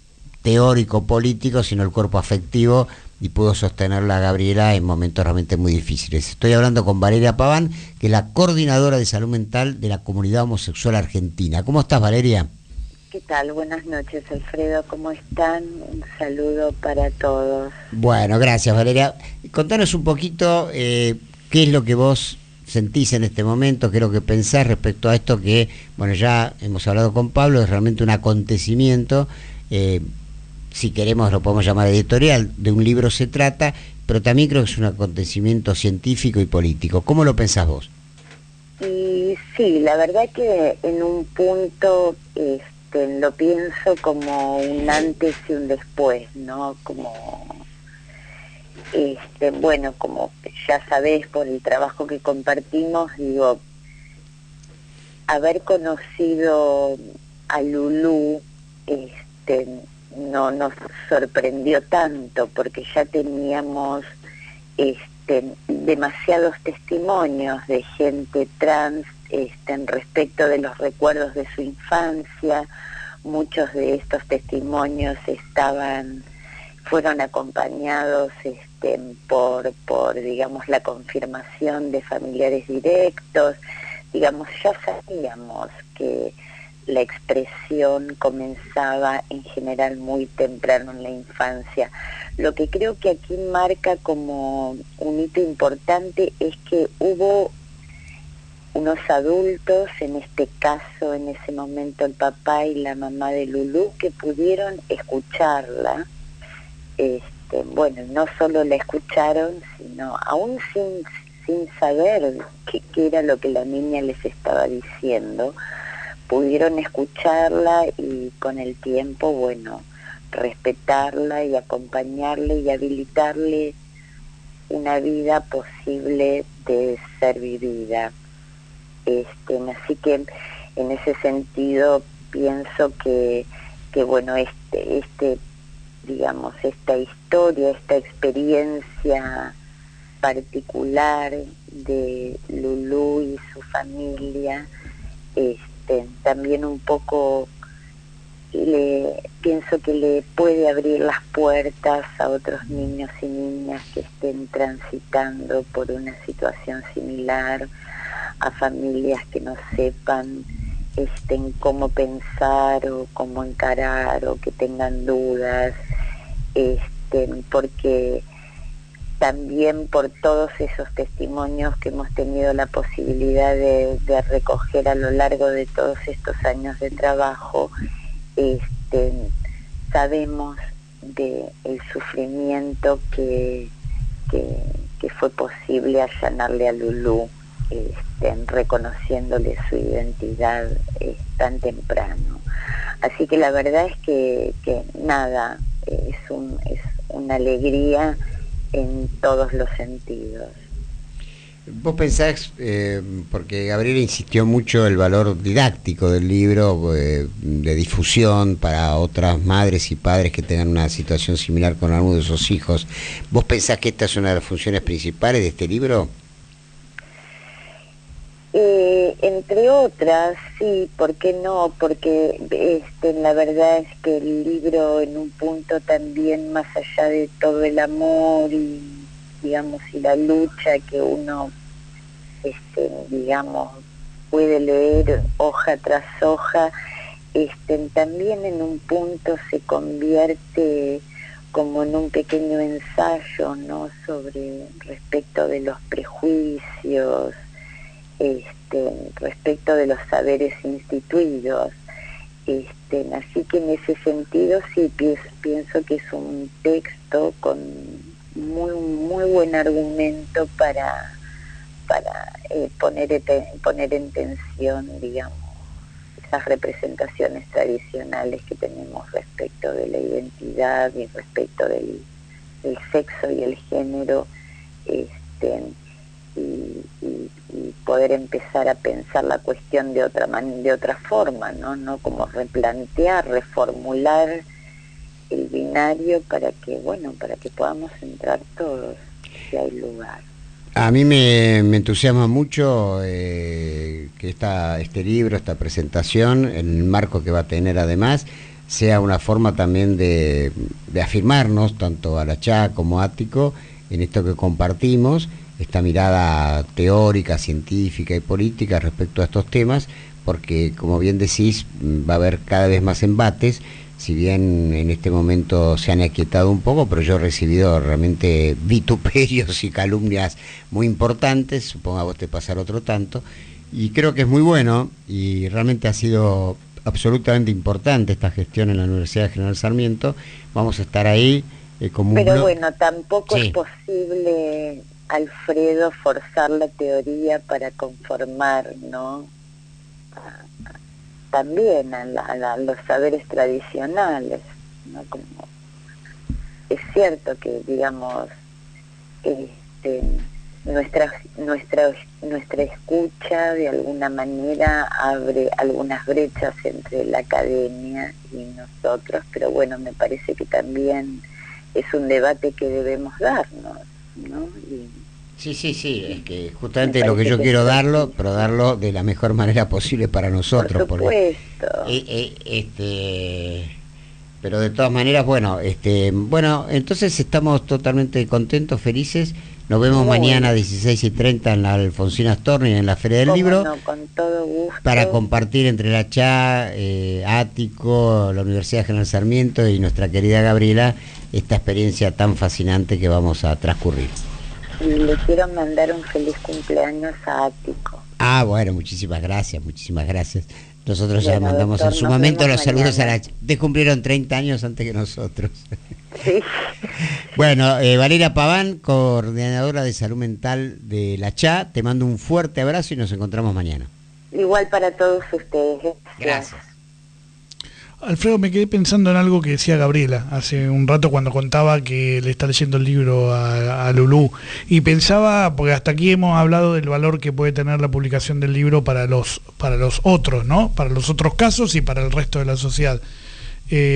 teórico político, sino el cuerpo afectivo, y pudo sostenerla a Gabriela en momentos realmente muy difíciles. Estoy hablando con Valeria Paván, que es la coordinadora de salud mental de la comunidad homosexual argentina. ¿Cómo estás, Valeria? ¿Qué tal? Buenas noches, Alfredo. ¿Cómo están? Un saludo para todos. Bueno, gracias, Valeria. Contanos un poquito eh, qué es lo que vos sentís en este momento, qué es lo que pensás respecto a esto que, bueno, ya hemos hablado con Pablo, es realmente un acontecimiento. Eh, si queremos lo podemos llamar editorial, de un libro se trata, pero también creo que es un acontecimiento científico y político. ¿Cómo lo pensás vos? Y sí, la verdad que en un punto este, lo pienso como un antes y un después, ¿no? Como, este, bueno, como ya sabés por el trabajo que compartimos, digo, haber conocido a Lulú, este, no nos sorprendió tanto porque ya teníamos este, demasiados testimonios de gente trans este, en respecto de los recuerdos de su infancia. Muchos de estos testimonios estaban fueron acompañados este, por, por, digamos, la confirmación de familiares directos. Digamos, ya sabíamos que la expresión comenzaba en general muy temprano en la infancia. Lo que creo que aquí marca como un hito importante es que hubo unos adultos, en este caso, en ese momento el papá y la mamá de Lulú, que pudieron escucharla. Este, bueno, no solo la escucharon, sino aún sin, sin saber qué, qué era lo que la niña les estaba diciendo, pudieron escucharla y con el tiempo, bueno, respetarla y acompañarle y habilitarle una vida posible de ser vivida. Este, así que en ese sentido pienso que, que bueno, este, este, digamos, esta historia, esta experiencia particular de Lulú y su familia, este, también un poco le, pienso que le puede abrir las puertas a otros niños y niñas que estén transitando por una situación similar, a familias que no sepan este, cómo pensar o cómo encarar o que tengan dudas, este, porque también por todos esos testimonios que hemos tenido la posibilidad de, de recoger a lo largo de todos estos años de trabajo, este, sabemos del sufrimiento que, que, que fue posible allanarle a Lulú, este, reconociéndole su identidad eh, tan temprano. Así que la verdad es que, que nada, es, un, es una alegría en todos los sentidos. Vos pensás, eh, porque Gabriela insistió mucho el valor didáctico del libro, eh, de difusión para otras madres y padres que tengan una situación similar con alguno de sus hijos, ¿vos pensás que esta es una de las funciones principales de este libro? Eh, entre otras, sí, ¿por qué no? Porque este, la verdad es que el libro en un punto también, más allá de todo el amor y, digamos, y la lucha que uno, este, digamos, puede leer hoja tras hoja, este, también en un punto se convierte como en un pequeño ensayo, ¿no?, sobre respecto de los prejuicios, Este, respecto de los saberes instituidos. Este, así que en ese sentido sí pienso, pienso que es un texto con muy muy buen argumento para para eh, poner, poner en tensión, digamos, esas representaciones tradicionales que tenemos respecto de la identidad y respecto del, del sexo y el género, este, y, y, y poder empezar a pensar la cuestión de otra man de otra forma, ¿no? No como replantear, reformular el binario para que, bueno, para que podamos entrar todos, si hay lugar. A mí me, me entusiasma mucho eh, que esta, este libro, esta presentación, el marco que va a tener además, sea una forma también de, de afirmarnos, tanto a la Chá como a Ático, en esto que compartimos, esta mirada teórica, científica y política respecto a estos temas, porque, como bien decís, va a haber cada vez más embates, si bien en este momento se han aquietado un poco, pero yo he recibido realmente vituperios y calumnias muy importantes, supongo a vos te pasará otro tanto, y creo que es muy bueno, y realmente ha sido absolutamente importante esta gestión en la Universidad General Sarmiento. Vamos a estar ahí eh, como un Pero blog. bueno, tampoco Sí. es posible, Alfredo, forzar la teoría para conformar, ¿no?, también a, la, a, la, a los saberes tradicionales, ¿no? Como es cierto que, digamos, este, nuestra nuestra nuestra escucha de alguna manera abre algunas brechas entre la academia y nosotros, pero bueno, me parece que también es un debate que debemos darnos, ¿no? Y, Sí, sí, sí, es que justamente lo que yo que quiero darlo, pero darlo de la mejor manera posible para nosotros. Por supuesto. Porque, eh, eh, este, pero de todas maneras, bueno, este, bueno, entonces estamos totalmente contentos, felices. Nos vemos Muy mañana a bien. dieciséis y treinta en la Alfonsina Storni, en la Feria del ¿Cómo Libro, no? Con todo gusto. para compartir entre la Chá, eh, Ático, la Universidad General Sarmiento y nuestra querida Gabriela esta experiencia tan fascinante que vamos a transcurrir. Y le quiero mandar un feliz cumpleaños a Ático. Ah, bueno, muchísimas gracias, muchísimas gracias. Nosotros ya Bueno, mandamos doctor, en su nos momento vemos los saludos mañana. a la... Te cumplieron treinta años antes que nosotros. Sí. Bueno, eh, Valeria Paván, coordinadora de salud mental de la Chá, te mando un fuerte abrazo y nos encontramos mañana. Igual para todos ustedes. Gracias. Alfredo, me quedé pensando en algo que decía Gabriela hace un rato cuando contaba que le está leyendo el libro a, a Lulú, y pensaba, porque hasta aquí hemos hablado del valor que puede tener la publicación del libro para los para los otros, ¿no? Para los otros casos y para el resto de la sociedad.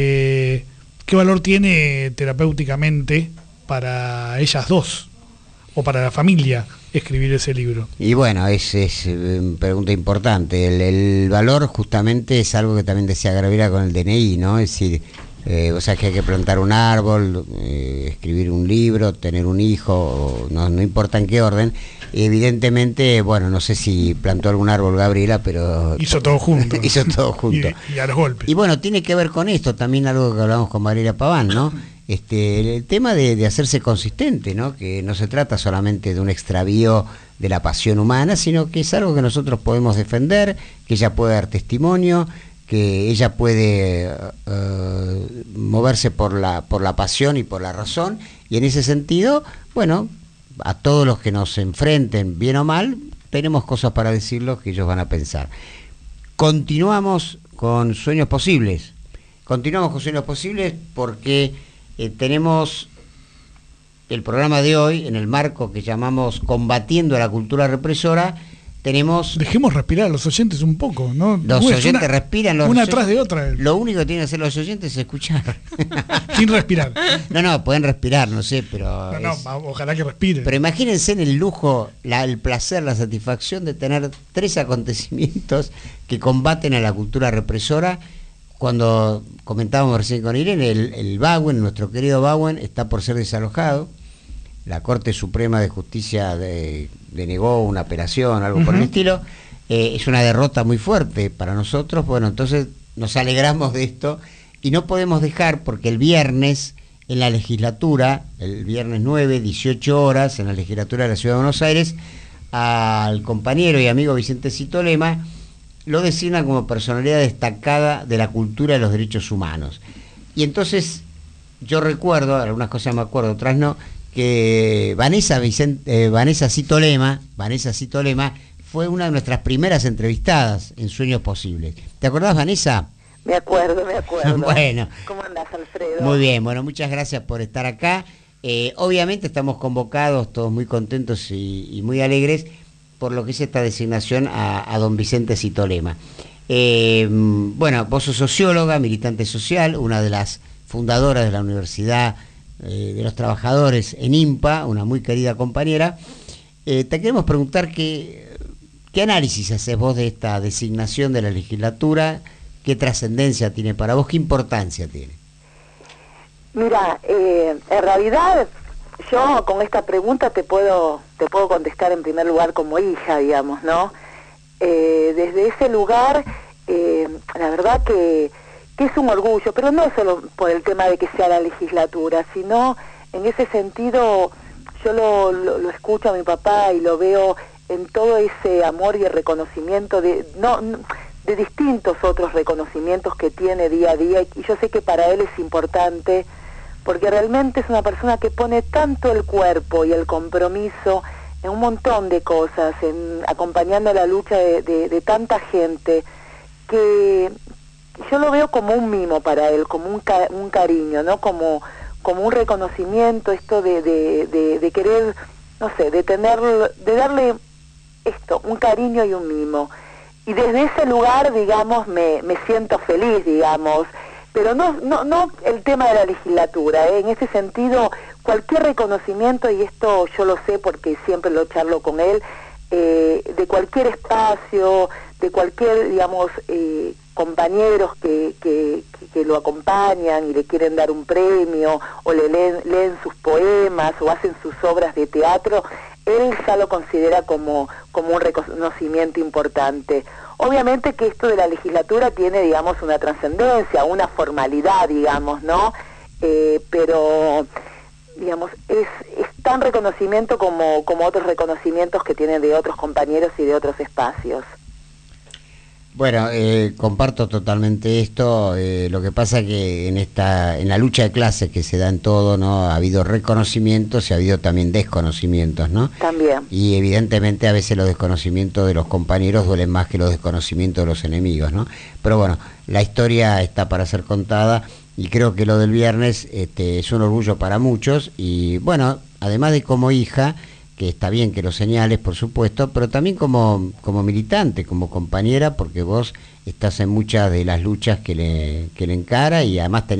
Eh, ¿Qué valor tiene terapéuticamente para ellas dos? o para la familia escribir ese libro? Y bueno, es, es una pregunta importante. El, el valor justamente es algo que también decía Gabriela con el D N I, ¿no? Es decir, eh, o sea que hay que plantar un árbol, eh, escribir un libro, tener un hijo, no, no importa en qué orden. Evidentemente, bueno, no sé si plantó algún árbol Gabriela, pero... Hizo todo junto. Hizo todo junto. y, y a los golpes. Y bueno, tiene que ver con esto, también algo que hablamos con Valeria Paván, ¿no? Este, el, el tema de, de hacerse consistente, ¿no? Que no se trata solamente de un extravío de la pasión humana, sino que es algo que nosotros podemos defender, que ella puede dar testimonio, que ella puede uh, moverse por la, por la pasión y por la razón, y en ese sentido, bueno, a todos los que nos enfrenten, bien o mal, tenemos cosas para decirlos que ellos van a pensar. Continuamos con Sueños Posibles. Continuamos con Sueños Posibles porque eh, tenemos el programa de hoy, en el marco que llamamos Combatiendo a la Cultura Represora. Tenemos... Dejemos respirar a los oyentes un poco, ¿no? Los Uy, oyentes una, respiran. Los una oyentes, atrás de otra. Lo único que tienen que hacer los oyentes es escuchar. Sin respirar. No, no, pueden respirar, no sé, pero... No, no, es... ojalá que respiren. Pero imagínense en el lujo, la, el placer, la satisfacción de tener tres acontecimientos que combaten a la cultura represora. Cuando comentábamos recién con Irene, el, el Bauen, nuestro querido Bauen, está por ser desalojado. La Corte Suprema de Justicia de, denegó una apelación, algo uh-huh. por el estilo. Eh, es una derrota muy fuerte para nosotros. Bueno, entonces nos alegramos de esto y no podemos dejar, porque el viernes en la legislatura, el viernes nueve, dieciocho horas, en la legislatura de la Ciudad de Buenos Aires, al compañero y amigo Vicente Citolema lo designan como personalidad destacada de la cultura de los derechos humanos. Y entonces yo recuerdo, algunas cosas me acuerdo, otras no, que Vanessa, Vicente, eh, Vanessa Citolema, Vanessa Citolema fue una de nuestras primeras entrevistadas en Sueños Posibles. ¿Te acordás, Vanessa? Me acuerdo, me acuerdo. Bueno. ¿Cómo andás, Alfredo? Muy bien, bueno, muchas gracias por estar acá. Eh, obviamente estamos convocados, todos muy contentos y, y muy alegres por lo que es esta designación a, a don Vicente Citolema. Eh, bueno, vos sos socióloga, militante social, una de las fundadoras de la Universidad eh, de los Trabajadores en IMPA, una muy querida compañera. Eh, te queremos preguntar qué, qué análisis haces vos de esta designación de la legislatura, qué trascendencia tiene para vos, qué importancia tiene. Mira, eh, en realidad yo con esta pregunta te puedo te puedo contestar en primer lugar como hija, digamos, ¿no? Eh, desde ese lugar, eh, la verdad que, que es un orgullo, pero no solo por el tema de que sea la legislatura, sino en ese sentido yo lo, lo, lo escucho a mi papá y lo veo en todo ese amor y el reconocimiento de no de distintos otros reconocimientos que tiene día a día, y yo sé que para él es importante, porque realmente es una persona que pone tanto el cuerpo y el compromiso en un montón de cosas, en acompañando la lucha de, de, de tanta gente, que yo lo veo como un mimo para él, como un, ca, un cariño, ¿no? Como, como un reconocimiento, esto de, de, de, de querer, no sé, de tener, de darle esto, un cariño y un mimo. Y desde ese lugar, digamos, me, me siento feliz, digamos, pero no no no el tema de la legislatura, ¿eh? En ese sentido, cualquier reconocimiento, y esto yo lo sé porque siempre lo charlo con él, eh, de cualquier espacio, de cualquier, digamos, eh, compañeros que, que, que lo acompañan y le quieren dar un premio, o le leen, leen sus poemas, o hacen sus obras de teatro, él ya lo considera como, como un reconocimiento importante. Obviamente que esto de la legislatura tiene, digamos, una trascendencia, una formalidad, digamos, ¿no? Eh, pero, digamos, es, es tan reconocimiento como, como otros reconocimientos que tienen de otros compañeros y de otros espacios. Bueno, eh, comparto totalmente esto. Eh, lo que pasa que en esta, en la lucha de clases que se da en todo, ¿no? Ha habido reconocimientos y ha habido también desconocimientos, ¿no? También. Y evidentemente a veces los desconocimientos de los compañeros duelen más que los desconocimientos de los enemigos, ¿no? Pero bueno, la historia está para ser contada y creo que lo del viernes este, es un orgullo para muchos. Y bueno, además de como hija, que está bien que lo señales, por supuesto, pero también como, como militante, como compañera, porque vos estás en muchas de las luchas que le, que le encara, y además tenés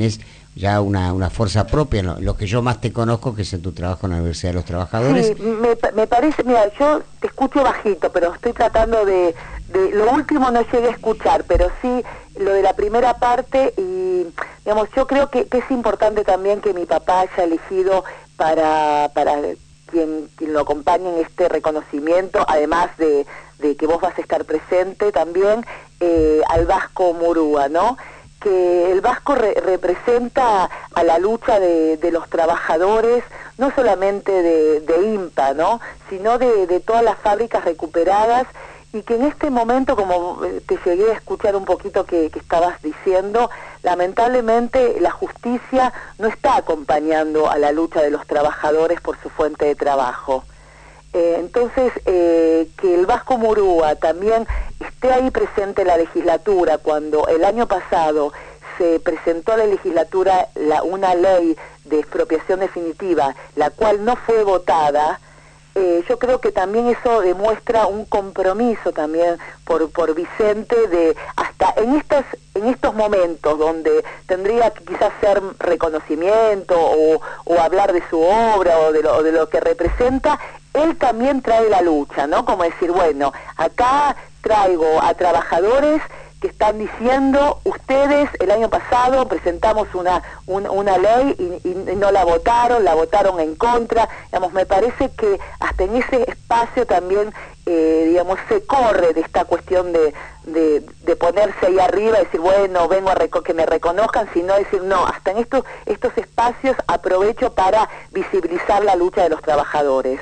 ya una, una fuerza propia, lo, lo que yo más te conozco, que es en tu trabajo en la Universidad de los Trabajadores. Sí, me, me parece, mira, yo te escucho bajito, pero estoy tratando de, de, lo último no llegué a escuchar, pero sí lo de la primera parte, y digamos, yo creo que, que es importante también que mi papá haya elegido para, para quien, quien lo acompañe en este reconocimiento, además de, de que vos vas a estar presente también, eh, al Vasco Murúa, ¿no? Que el Vasco re representa a la lucha de, de los trabajadores, no solamente de, de INPA, ¿no? Sino de, de todas las fábricas recuperadas, y que en este momento, como te llegué a escuchar un poquito que, que estabas diciendo, lamentablemente la justicia no está acompañando a la lucha de los trabajadores por su fuente de trabajo. Eh, entonces, eh, que el Vasco Murúa también esté ahí presente en la legislatura, cuando el año pasado se presentó a la legislatura la, una ley de expropiación definitiva, la cual no fue votada, eh, yo creo que también eso demuestra un compromiso también por, por Vicente, de hasta en estas en estos momentos donde tendría que quizás ser reconocimiento o, o hablar de su obra o de lo, de lo que representa, él también trae la lucha, ¿no? Como decir, bueno, acá traigo a trabajadores que están diciendo, ustedes el año pasado presentamos una una, una ley y, y no la votaron, la votaron en contra. Digamos, me parece que hasta en ese espacio también, eh, digamos, se corre de esta cuestión de, de, de ponerse ahí arriba y decir, bueno, vengo a reco que me reconozcan, sino decir, no, hasta en estos, estos espacios aprovecho para visibilizar la lucha de los trabajadores.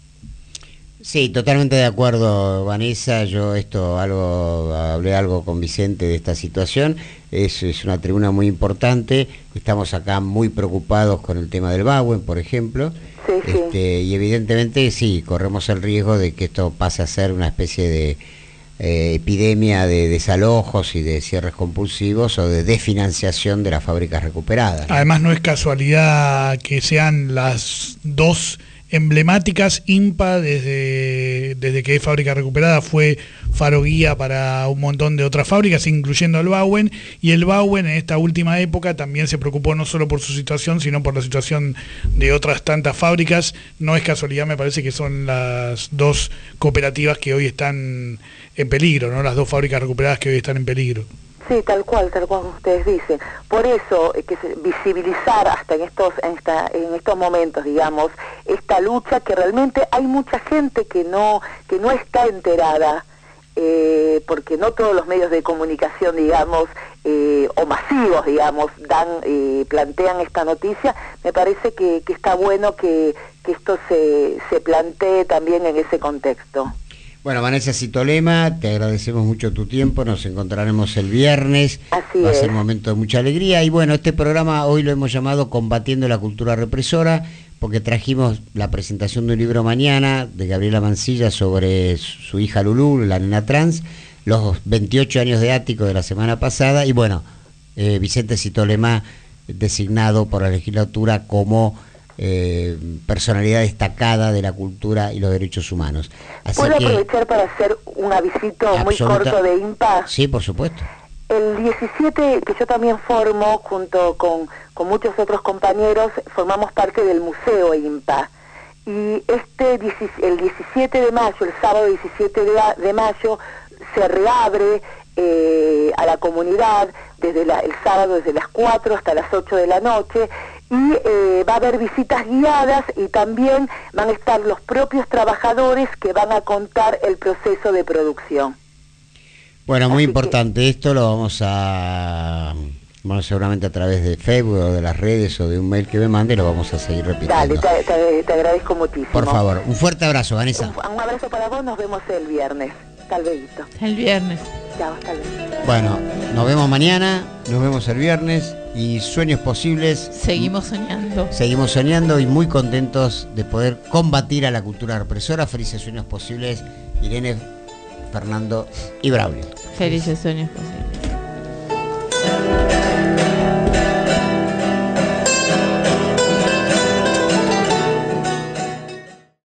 Sí, totalmente de acuerdo, Vanessa. Yo esto algo hablé algo con Vicente de esta situación. Es, es una tribuna muy importante. Estamos acá muy preocupados con el tema del Bauen, por ejemplo. Sí, sí. Este, y evidentemente sí, corremos el riesgo de que esto pase a ser una especie de eh, epidemia de desalojos y de cierres compulsivos o de desfinanciación de las fábricas recuperadas, ¿no? Además, no es casualidad que sean las dos emblemáticas INPA desde, desde que es fábrica recuperada, fue faro guía para un montón de otras fábricas, incluyendo el Bauen, y el Bauen en esta última época también se preocupó no solo por su situación, sino por la situación de otras tantas fábricas. No es casualidad, me parece que son las dos cooperativas que hoy están en peligro, ¿no? Las dos fábricas recuperadas que hoy están en peligro. Sí, tal cual, tal cual como ustedes dicen. Por eso, eh, que se, visibilizar hasta en estos, en, esta, en estos momentos, digamos, esta lucha, que realmente hay mucha gente que no, que no está enterada, eh, porque no todos los medios de comunicación, digamos, eh, o masivos, digamos, dan, eh, plantean esta noticia. Me parece que, que está bueno que, que esto se, se plantee también en ese contexto. Bueno, Vanessa Citolema, te agradecemos mucho tu tiempo, nos encontraremos el viernes. Así Va a es. ser un momento de mucha alegría. Y bueno, este programa hoy lo hemos llamado Combatiendo la Cultura Represora, porque trajimos la presentación de un libro mañana de Gabriela Mancilla sobre su hija Lulú, la nena trans, los veintiocho años de Ático de la semana pasada, y bueno, eh, Vicente Citolema, designado por la legislatura como Eh, personalidad destacada de la cultura y los derechos humanos. Así ¿Puedo que, aprovechar para hacer un avisito muy absoluta, corto de INPA? Sí, por supuesto. El diecisiete, que yo también formo, junto con, con muchos otros compañeros, formamos parte del Museo INPA. Y este el diecisiete de mayo, el sábado diecisiete de mayo, se reabre eh, a la comunidad desde la, el sábado desde las cuatro hasta las ocho de la noche, y eh, va a haber visitas guiadas, y también van a estar los propios trabajadores que van a contar el proceso de producción. Bueno, muy Así importante que, esto lo vamos a, bueno, seguramente a través de Facebook o de las redes o de un mail que me mande, lo vamos a seguir repitiendo. Dale, te, te, te agradezco muchísimo. Por favor, un fuerte abrazo, Vanessa. Un, un abrazo para vos, nos vemos el viernes. Hasta luego. El viernes. Chao, hasta luego. Bueno, nos vemos mañana, nos vemos el viernes, y sueños posibles. Seguimos soñando. Seguimos soñando y muy contentos de poder combatir a la cultura represora. Felices sueños posibles, Irene, Fernando y Braulio. Felices sueños posibles.